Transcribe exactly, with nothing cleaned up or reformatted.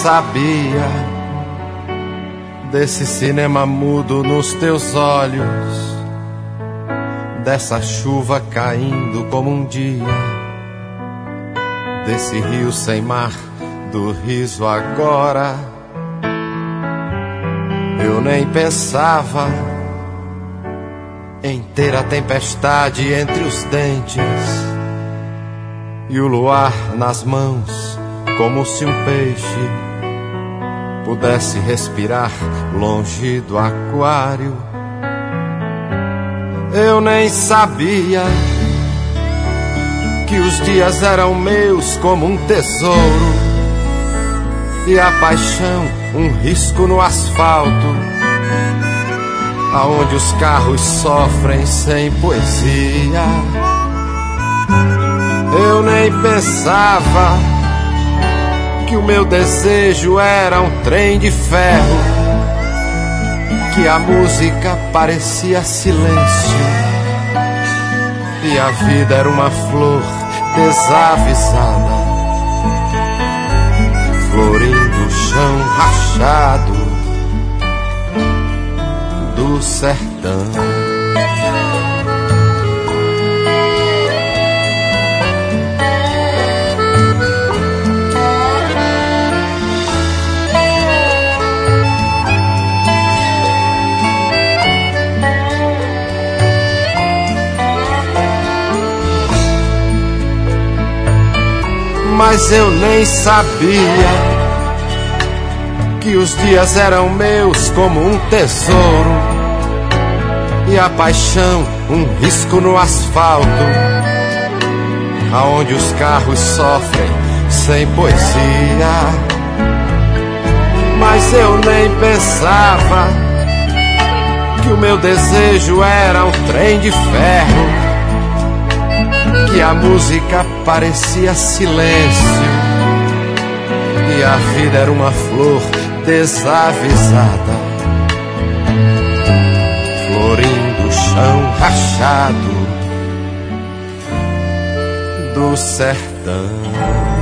sabia desse cinema mudo nos teus olhos, dessa chuva caindo como um dia, desse rio sem mar, do riso agora. Eu nem pensava em ter a tempestade entre os dentes e o luar nas mãos, como se um peixe pudesse respirar longe do aquário. Eu nem sabia que os dias eram meus como um tesouro e a paixão um risco no asfalto, aonde os carros sofrem sem poesia. Eu nem pensava que o meu desejo era um trem de ferro, que a música parecia silêncio e a vida era uma flor desavisada, florindo o chão rachado do sertão. Mas eu nem sabia que os dias eram meus como um tesouro e a paixão um risco no asfalto, aonde os carros sofrem sem poesia. Mas eu nem pensava que o meu desejo era um trem de ferro, que a música parecia silêncio e a vida era uma flor desavisada, florindo o chão rachado do sertão.